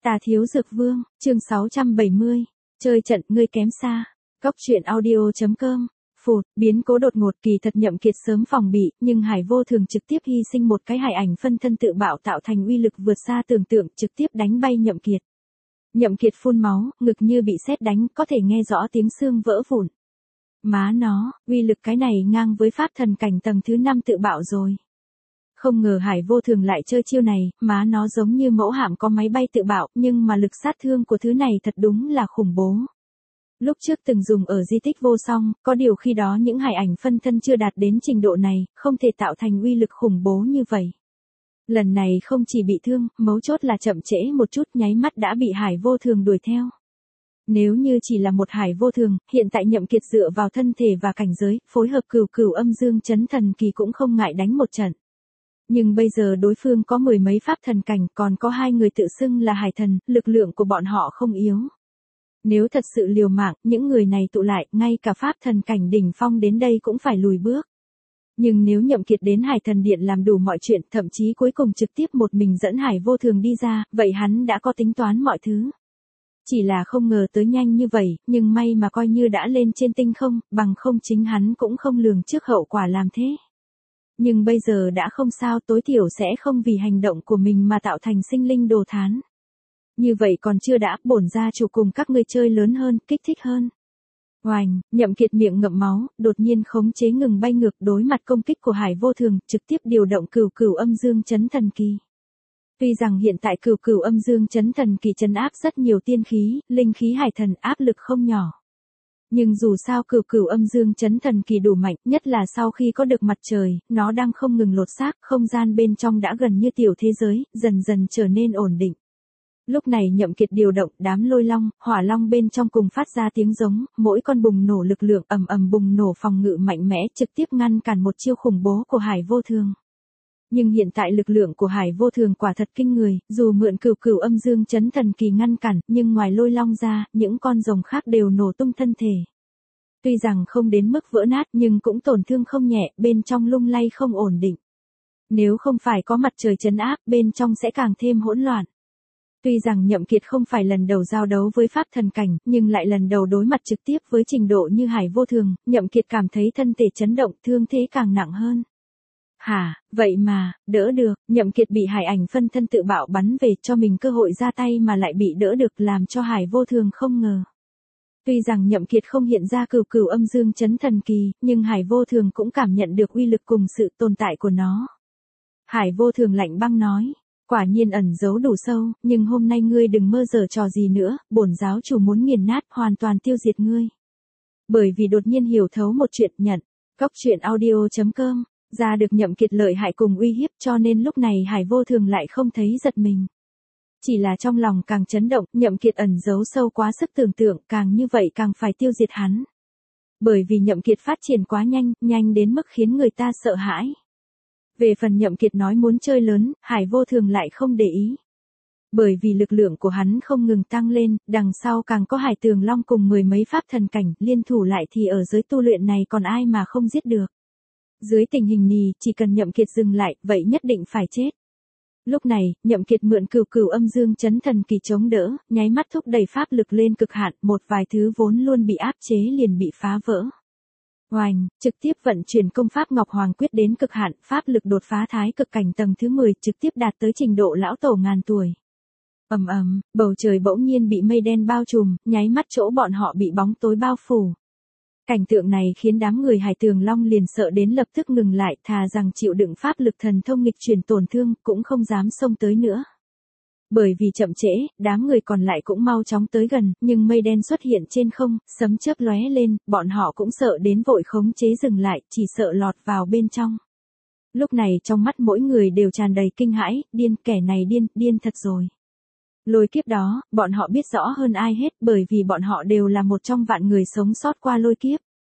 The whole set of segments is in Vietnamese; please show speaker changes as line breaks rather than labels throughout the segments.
Tà Thiếu Dược Vương, chương 670. Chơi trận ngươi kém xa. Cóc truyện audio.com. Phụt, biến cố đột ngột, kỳ thật Nhậm Kiệt sớm phòng bị, nhưng Hải Vô Thường trực tiếp hy sinh một cái hải ảnh phân thân tự bạo tạo thành uy lực vượt xa tưởng tượng, trực tiếp đánh bay Nhậm Kiệt. Nhậm Kiệt phun máu, ngực như bị sét đánh, có thể nghe rõ tiếng xương vỡ vụn. Má nó, uy lực cái này ngang với pháp thần cảnh tầng thứ 5 tự bạo rồi. Không ngờ Hải Vô Thường lại chơi chiêu này, má nó giống như mẫu hạm có máy bay tự bạo, nhưng mà lực sát thương của thứ này thật đúng là khủng bố. Lúc trước từng dùng ở di tích vô song, có điều khi đó những hải ảnh phân thân chưa đạt đến trình độ này, không thể tạo thành uy lực khủng bố như vậy. Lần này không chỉ bị thương, mấu chốt là chậm trễ một chút, nháy mắt đã bị Hải Vô Thường đuổi theo. Nếu như chỉ là một Hải Vô Thường, hiện tại Nhậm Kiệt dựa vào thân thể và cảnh giới, phối hợp cửu cửu âm dương chấn thần kỳ cũng không ngại đánh một trận. Nhưng bây giờ đối phương có mười mấy pháp thần cảnh, còn có hai người tự xưng là hải thần, lực lượng của bọn họ không yếu. Nếu thật sự liều mạng, những người này tụ lại, ngay cả pháp thần cảnh đỉnh phong đến đây cũng phải lùi bước. Nhưng nếu Nhậm Kiệt đến Hải Thần Điện làm đủ mọi chuyện, thậm chí cuối cùng trực tiếp một mình dẫn Hải Vô Thường đi ra, vậy hắn đã có tính toán mọi thứ. Chỉ là không ngờ tới nhanh như vậy, nhưng may mà coi như đã lên trên tinh không, bằng không chính hắn cũng không lường trước hậu quả làm thế. Nhưng bây giờ đã không sao, tối thiểu sẽ không vì hành động của mình mà tạo thành sinh linh đồ thán. Như vậy còn chưa đã, bổn gia chủ cùng các ngươi chơi lớn hơn, kích thích hơn. Oành, Nhậm Kiệt miệng ngậm máu, đột nhiên khống chế ngừng bay ngược đối mặt công kích của Hải Vô Thường, trực tiếp điều động cửu cửu âm dương chấn thần kỳ. Tuy rằng hiện tại cửu cửu âm dương chấn thần kỳ trấn áp rất nhiều tiên khí, linh khí hải thần, áp lực không nhỏ. Nhưng dù sao cửu cửu âm dương chấn thần kỳ đủ mạnh, nhất là sau khi có được mặt trời, nó đang không ngừng lột xác, không gian bên trong đã gần như tiểu thế giới, dần dần trở nên ổn định. Lúc này Nhậm Kiệt điều động đám lôi long, hỏa long bên trong cùng phát ra tiếng giống, mỗi con bùng nổ lực lượng ầm ầm bùng nổ phòng ngự mạnh mẽ, trực tiếp ngăn cản một chiêu khủng bố của Hải Vô Thường. Nhưng hiện tại lực lượng của Hải Vô Thường quả thật kinh người, dù mượn cửu cửu âm dương chấn thần kỳ ngăn cản, nhưng ngoài lôi long ra, những con rồng khác đều nổ tung thân thể. Tuy rằng không đến mức vỡ nát nhưng cũng tổn thương không nhẹ, bên trong lung lay không ổn định. Nếu không phải có mặt trời trấn áp, bên trong sẽ càng thêm hỗn loạn. Tuy rằng Nhậm Kiệt không phải lần đầu giao đấu với pháp thần cảnh, nhưng lại lần đầu đối mặt trực tiếp với trình độ như Hải Vô Thường, Nhậm Kiệt cảm thấy thân thể chấn động, thương thế càng nặng hơn. Hả, vậy mà, đỡ được, Nhậm Kiệt bị hải ảnh phân thân tự bạo bắn về, cho mình cơ hội ra tay mà lại bị đỡ được, làm cho Hải Vô Thường không ngờ. Tuy rằng Nhậm Kiệt không hiện ra cửu cửu âm dương chấn thần kỳ, nhưng Hải Vô Thường cũng cảm nhận được uy lực cùng sự tồn tại của nó. Hải Vô Thường lạnh băng nói, quả nhiên ẩn giấu đủ sâu, nhưng hôm nay ngươi đừng mơ giở trò gì nữa, bổn giáo chủ muốn nghiền nát, hoàn toàn tiêu diệt ngươi. Bởi vì đột nhiên hiểu thấu một chuyện, nhận. Cóc truyện audio.com. Ra được Nhậm Kiệt lợi hại cùng uy hiếp, cho nên lúc này Hải Vô Thường lại không thấy giật mình. Chỉ là trong lòng càng chấn động, Nhậm Kiệt ẩn giấu sâu quá sức tưởng tượng, càng như vậy càng phải tiêu diệt hắn. Bởi vì Nhậm Kiệt phát triển quá nhanh, nhanh đến mức khiến người ta sợ hãi. Về phần Nhậm Kiệt nói muốn chơi lớn, Hải Vô Thường lại không để ý. Bởi vì lực lượng của hắn không ngừng tăng lên, đằng sau càng có Hải Tường Long cùng mười mấy pháp thần cảnh, liên thủ lại thì ở giới tu luyện này còn ai mà không giết được. Dưới tình hình này, chỉ cần Nhậm Kiệt dừng lại, vậy nhất định phải chết. Lúc này, Nhậm Kiệt mượn cửu cửu âm dương chấn thần kỳ chống đỡ, nháy mắt thúc đẩy pháp lực lên cực hạn, một vài thứ vốn luôn bị áp chế liền bị phá vỡ. Oành, trực tiếp vận chuyển công pháp Ngọc Hoàng Quyết đến cực hạn, pháp lực đột phá thái cực cảnh tầng thứ 10, trực tiếp đạt tới trình độ lão tổ ngàn tuổi. Ầm ầm, bầu trời bỗng nhiên bị mây đen bao trùm, nháy mắt chỗ bọn họ bị bóng tối bao phủ. Cảnh tượng này khiến đám người Hải Tường Long liền sợ đến lập tức ngừng lại, thà rằng chịu đựng pháp lực thần thông nghịch chuyển tổn thương, cũng không dám xông tới nữa. Bởi vì chậm trễ, đám người còn lại cũng mau chóng tới gần, nhưng mây đen xuất hiện trên không, sấm chớp lóe lên, bọn họ cũng sợ đến vội khống chế dừng lại, chỉ sợ lọt vào bên trong. Lúc này trong mắt mỗi người đều tràn đầy kinh hãi, điên, kẻ này điên, điên thật rồi. Lôi kiếp đó, bọn họ biết rõ hơn ai hết, bởi vì bọn họ đều là một trong vạn người sống sót qua lôi kiếp.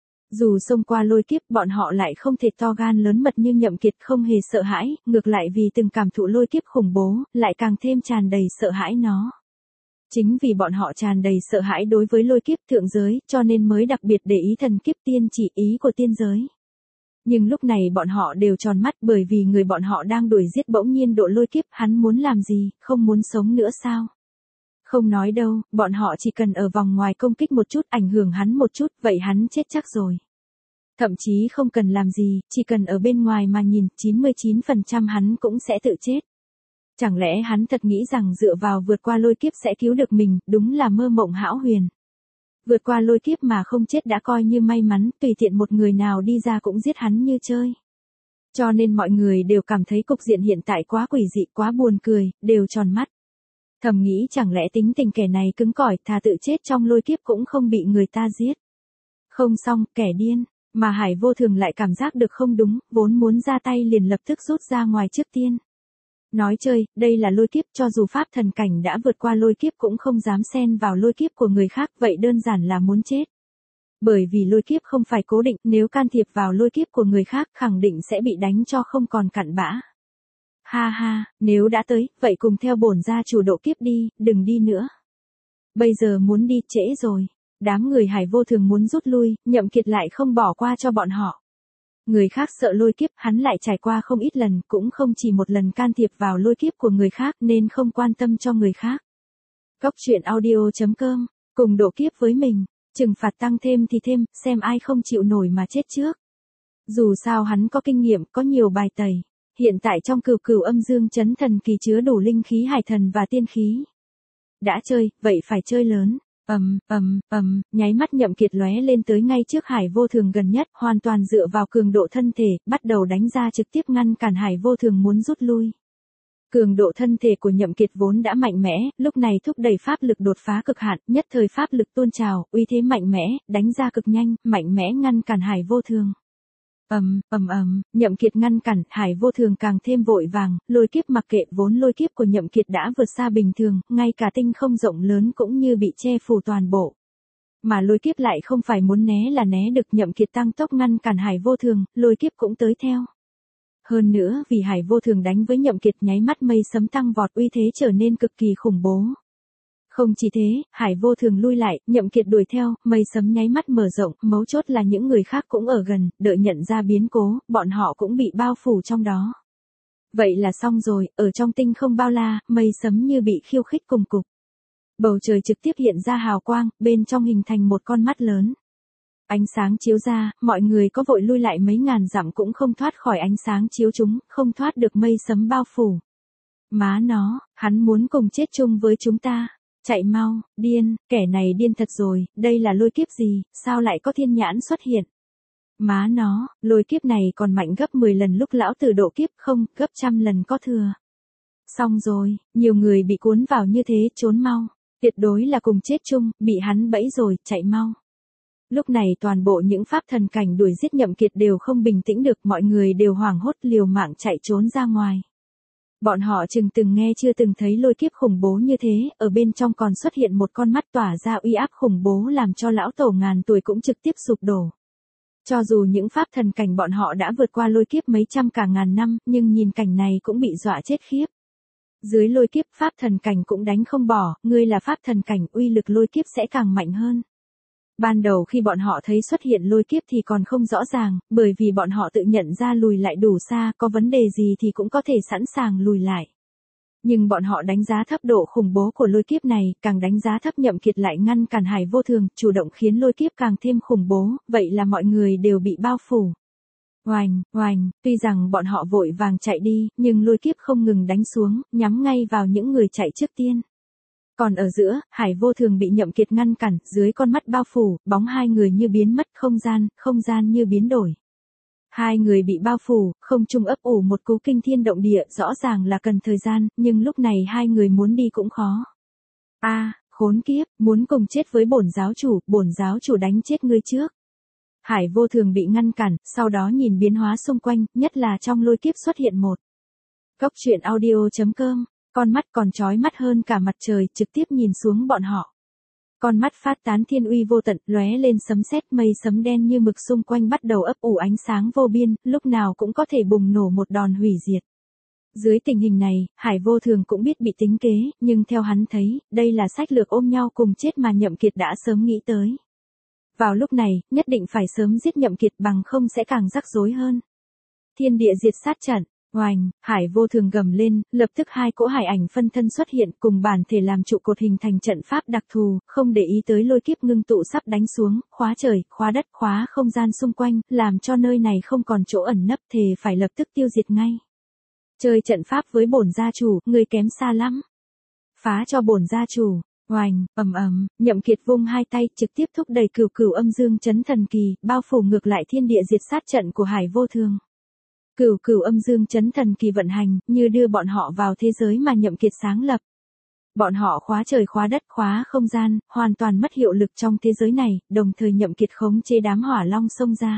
Dù xông qua lôi kiếp, bọn họ lại không thể to gan lớn mật như Nhậm Kiệt, không hề sợ hãi, ngược lại vì từng cảm thụ lôi kiếp khủng bố, lại càng thêm tràn đầy sợ hãi nó. Chính vì bọn họ tràn đầy sợ hãi đối với lôi kiếp thượng giới, cho nên mới đặc biệt để ý thần kiếp tiên chỉ, ý của tiên giới. Nhưng lúc này bọn họ đều tròn mắt, bởi vì người bọn họ đang đuổi giết bỗng nhiên độ lôi kiếp, hắn muốn làm gì, không muốn sống nữa sao? Không nói đâu, bọn họ chỉ cần ở vòng ngoài công kích một chút, ảnh hưởng hắn một chút, vậy hắn chết chắc rồi. Thậm chí không cần làm gì, chỉ cần ở bên ngoài mà nhìn, 99% hắn cũng sẽ tự chết. Chẳng lẽ hắn thật nghĩ rằng dựa vào vượt qua lôi kiếp sẽ cứu được mình, đúng là mơ mộng hão huyền. Vượt qua lôi kiếp mà không chết đã coi như may mắn, tùy tiện một người nào đi ra cũng giết hắn như chơi. Cho nên mọi người đều cảm thấy cục diện hiện tại quá quỷ dị, quá buồn cười, đều tròn mắt. Thầm nghĩ chẳng lẽ tính tình kẻ này cứng cỏi, thà tự chết trong lôi kiếp cũng không bị người ta giết. Không xong, kẻ điên, mà Hải Vô Thường lại cảm giác được không đúng, vốn muốn ra tay liền lập tức rút ra ngoài trước tiên. Nói chơi, đây là lôi kiếp, cho dù pháp thần cảnh đã vượt qua lôi kiếp cũng không dám xen vào lôi kiếp của người khác, vậy đơn giản là muốn chết. Bởi vì lôi kiếp không phải cố định, nếu can thiệp vào lôi kiếp của người khác khẳng định sẽ bị đánh cho không còn cặn bã. Ha ha, nếu đã tới, vậy cùng theo bổn gia chủ độ kiếp đi, đừng đi nữa. Bây giờ muốn đi trễ rồi. Đám người Hải Vô Thường muốn rút lui, Nhậm Kiệt lại không bỏ qua cho bọn họ. Người khác sợ lôi kiếp, hắn lại trải qua không ít lần, cũng không chỉ một lần can thiệp vào lôi kiếp của người khác nên không quan tâm cho người khác. Cốc truyện audio.com, cùng độ kiếp với mình, trừng phạt tăng thêm thì thêm, xem ai không chịu nổi mà chết trước. Dù sao hắn có kinh nghiệm, có nhiều bài tẩy. Hiện tại trong cửu cửu âm dương chấn thần kỳ chứa đủ linh khí hải thần và tiên khí. Đã chơi, vậy phải chơi lớn. Nháy mắt Nhậm Kiệt lóe lên tới ngay trước Hải Vô Thường gần nhất, hoàn toàn dựa vào cường độ thân thể, bắt đầu đánh ra trực tiếp ngăn cản Hải Vô Thường muốn rút lui. Cường độ thân thể của Nhậm Kiệt vốn đã mạnh mẽ, lúc này thúc đẩy pháp lực đột phá cực hạn, nhất thời pháp lực tuôn trào, uy thế mạnh mẽ, đánh ra cực nhanh, mạnh mẽ ngăn cản Hải Vô Thường. Nhậm Kiệt ngăn cản, Hải Vô Thường càng thêm vội vàng, lôi kiếp mặc kệ, vốn lôi kiếp của Nhậm Kiệt đã vượt xa bình thường, ngay cả tinh không rộng lớn cũng như bị che phủ toàn bộ. Mà lôi kiếp lại không phải muốn né là né được, Nhậm Kiệt tăng tốc ngăn cản Hải Vô Thường, lôi kiếp cũng tới theo. Hơn nữa, vì Hải Vô Thường đánh với Nhậm Kiệt nháy mắt mây sấm tăng vọt, uy thế trở nên cực kỳ khủng bố. Không chỉ thế, Hải Vô Thường lui lại, Nhậm Kiệt đuổi theo, mây sấm nháy mắt mở rộng, mấu chốt là những người khác cũng ở gần, đợi nhận ra biến cố, bọn họ cũng bị bao phủ trong đó. Vậy là xong rồi, ở trong tinh không bao la, mây sấm như bị khiêu khích cùng cục. Bầu trời trực tiếp hiện ra hào quang, bên trong hình thành một con mắt lớn. Ánh sáng chiếu ra, mọi người có vội lui lại mấy ngàn dặm cũng không thoát khỏi ánh sáng chiếu chúng, không thoát được mây sấm bao phủ. Má nó, hắn muốn cùng chết chung với chúng ta. Chạy mau, điên, kẻ này điên thật rồi, đây là lôi kiếp gì, sao lại có thiên nhãn xuất hiện? Má nó, lôi kiếp này còn mạnh gấp 10 lần lúc lão tử độ kiếp, không, gấp trăm lần có thừa. Xong rồi, nhiều người bị cuốn vào như thế, trốn mau, tuyệt đối là cùng chết chung, bị hắn bẫy rồi, chạy mau. Lúc này toàn bộ những pháp thần cảnh đuổi giết Nhậm Kiệt đều không bình tĩnh được, mọi người đều hoảng hốt liều mạng chạy trốn ra ngoài. Bọn họ chừng từng nghe chưa từng thấy lôi kiếp khủng bố như thế, ở bên trong còn xuất hiện một con mắt tỏa ra uy áp khủng bố làm cho lão tổ ngàn tuổi cũng trực tiếp sụp đổ. Cho dù những pháp thần cảnh bọn họ đã vượt qua lôi kiếp mấy trăm cả ngàn năm, nhưng nhìn cảnh này cũng bị dọa chết khiếp. Dưới lôi kiếp pháp thần cảnh cũng đánh không bỏ, ngươi là pháp thần cảnh, uy lực lôi kiếp sẽ càng mạnh hơn. Ban đầu khi bọn họ thấy xuất hiện lôi kiếp thì còn không rõ ràng, bởi vì bọn họ tự nhận ra lùi lại đủ xa, có vấn đề gì thì cũng có thể sẵn sàng lùi lại. Nhưng bọn họ đánh giá thấp độ khủng bố của lôi kiếp này, càng đánh giá thấp Nhậm Kiệt lại ngăn cản Hải Vô Thường, chủ động khiến lôi kiếp càng thêm khủng bố, vậy là mọi người đều bị bao phủ. Oành, tuy rằng bọn họ vội vàng chạy đi, nhưng lôi kiếp không ngừng đánh xuống, nhắm ngay vào những người chạy trước tiên. Còn ở giữa, Hải Vô Thường bị Nhậm Kiệt ngăn cản, dưới con mắt bao phủ, bóng hai người như biến mất, không gian như biến đổi. Hai người bị bao phủ, không trung ấp ủ một cú kinh thiên động địa, rõ ràng là cần thời gian, nhưng lúc này hai người muốn đi cũng khó. Khốn kiếp, muốn cùng chết với bổn giáo chủ đánh chết ngươi trước. Hải Vô Thường bị ngăn cản, sau đó nhìn biến hóa xung quanh, nhất là trong lôi kiếp xuất hiện một. Cốc truyện audio.com, con mắt còn chói mắt hơn cả mặt trời, trực tiếp nhìn xuống bọn họ. Con mắt phát tán thiên uy vô tận, lóe lên sấm sét, mây sấm đen như mực xung quanh bắt đầu ấp ủ ánh sáng vô biên, lúc nào cũng có thể bùng nổ một đòn hủy diệt. Dưới tình hình này, Hải Vô Thường cũng biết bị tính kế, nhưng theo hắn thấy, đây là sách lược ôm nhau cùng chết mà Nhậm Kiệt đã sớm nghĩ tới. Vào lúc này, nhất định phải sớm giết Nhậm Kiệt bằng không sẽ càng rắc rối hơn. Thiên địa diệt sát trận, Oành, Hải Vô Thường gầm lên, lập tức hai cỗ hải ảnh phân thân xuất hiện cùng bản thể làm trụ cột hình thành trận pháp đặc thù, không để ý tới lôi kiếp ngưng tụ sắp đánh xuống, khóa trời, khóa đất, khóa không gian xung quanh, làm cho nơi này không còn chỗ ẩn nấp, thề phải lập tức tiêu diệt ngay. Chơi trận pháp với bổn gia chủ, người kém xa lắm. Phá cho bổn gia chủ. Oành, Nhậm Kiệt vung hai tay, trực tiếp thúc đẩy Cửu Cửu Âm Dương Chấn Thần Kỳ, bao phủ ngược lại thiên địa diệt sát trận của Hải Vô Thường. Cửu Cửu Âm Dương Chấn Thần Kỳ vận hành, như đưa bọn họ vào thế giới mà Nhậm Kiệt sáng lập. Bọn họ khóa trời khóa đất khóa không gian, hoàn toàn mất hiệu lực trong thế giới này, đồng thời Nhậm Kiệt khống chế đám hỏa long xông ra.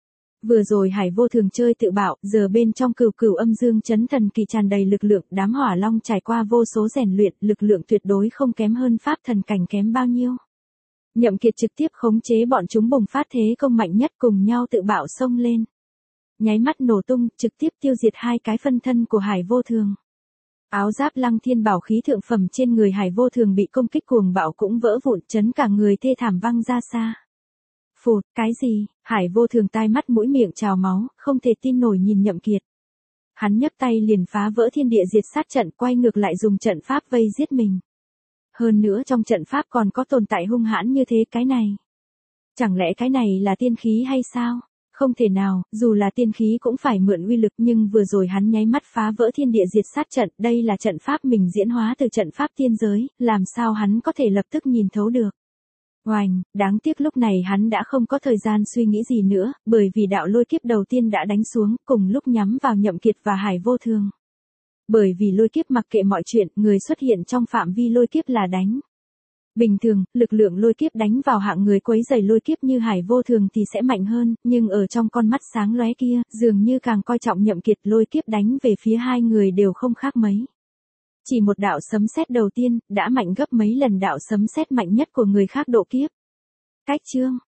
Vừa rồi Hải Vô Thường chơi tự bạo, giờ bên trong Cửu Cửu Âm Dương Chấn Thần Kỳ tràn đầy lực lượng, đám hỏa long trải qua vô số rèn luyện, lực lượng tuyệt đối không kém hơn pháp thần cảnh kém bao nhiêu. Nhậm Kiệt trực tiếp khống chế bọn chúng bùng phát thế công mạnh nhất cùng nhau tự bạo xông lên. Nháy mắt nổ tung, trực tiếp tiêu diệt hai cái phân thân của Hải Vô Thường. Áo giáp Lăng Thiên bảo khí thượng phẩm trên người Hải Vô Thường bị công kích cuồng bạo cũng vỡ vụn, chấn cả người thê thảm văng ra xa. Phụt, cái gì? Hải Vô Thường tai mắt mũi miệng trào máu, không thể tin nổi nhìn Nhậm Kiệt. Hắn nhấc tay liền phá vỡ thiên địa diệt sát trận, quay ngược lại dùng trận pháp vây giết mình. Hơn nữa trong trận pháp còn có tồn tại hung hãn như thế, cái này. Chẳng lẽ cái này là tiên khí hay sao? Không thể nào, dù là tiên khí cũng phải mượn uy lực, nhưng vừa rồi hắn nháy mắt phá vỡ thiên địa diệt sát trận, đây là trận pháp mình diễn hóa từ trận pháp tiên giới, làm sao hắn có thể lập tức nhìn thấu được. Oành, đáng tiếc lúc này hắn đã không có thời gian suy nghĩ gì nữa, bởi vì đạo lôi kiếp đầu tiên đã đánh xuống, cùng lúc nhắm vào Nhậm Kiệt và Hải Vô Thường. Bởi vì lôi kiếp mặc kệ mọi chuyện, người xuất hiện trong phạm vi lôi kiếp là đánh. Bình thường, lực lượng lôi kiếp đánh vào hạng người quấy rầy lôi kiếp như Hải Vô Thường thì sẽ mạnh hơn, nhưng ở trong con mắt sáng lóe kia, dường như càng coi trọng Nhậm Kiệt, lôi kiếp đánh về phía hai người đều không khác mấy. Chỉ một đạo sấm sét đầu tiên, đã mạnh gấp mấy lần đạo sấm sét mạnh nhất của người khác độ kiếp. Cách chương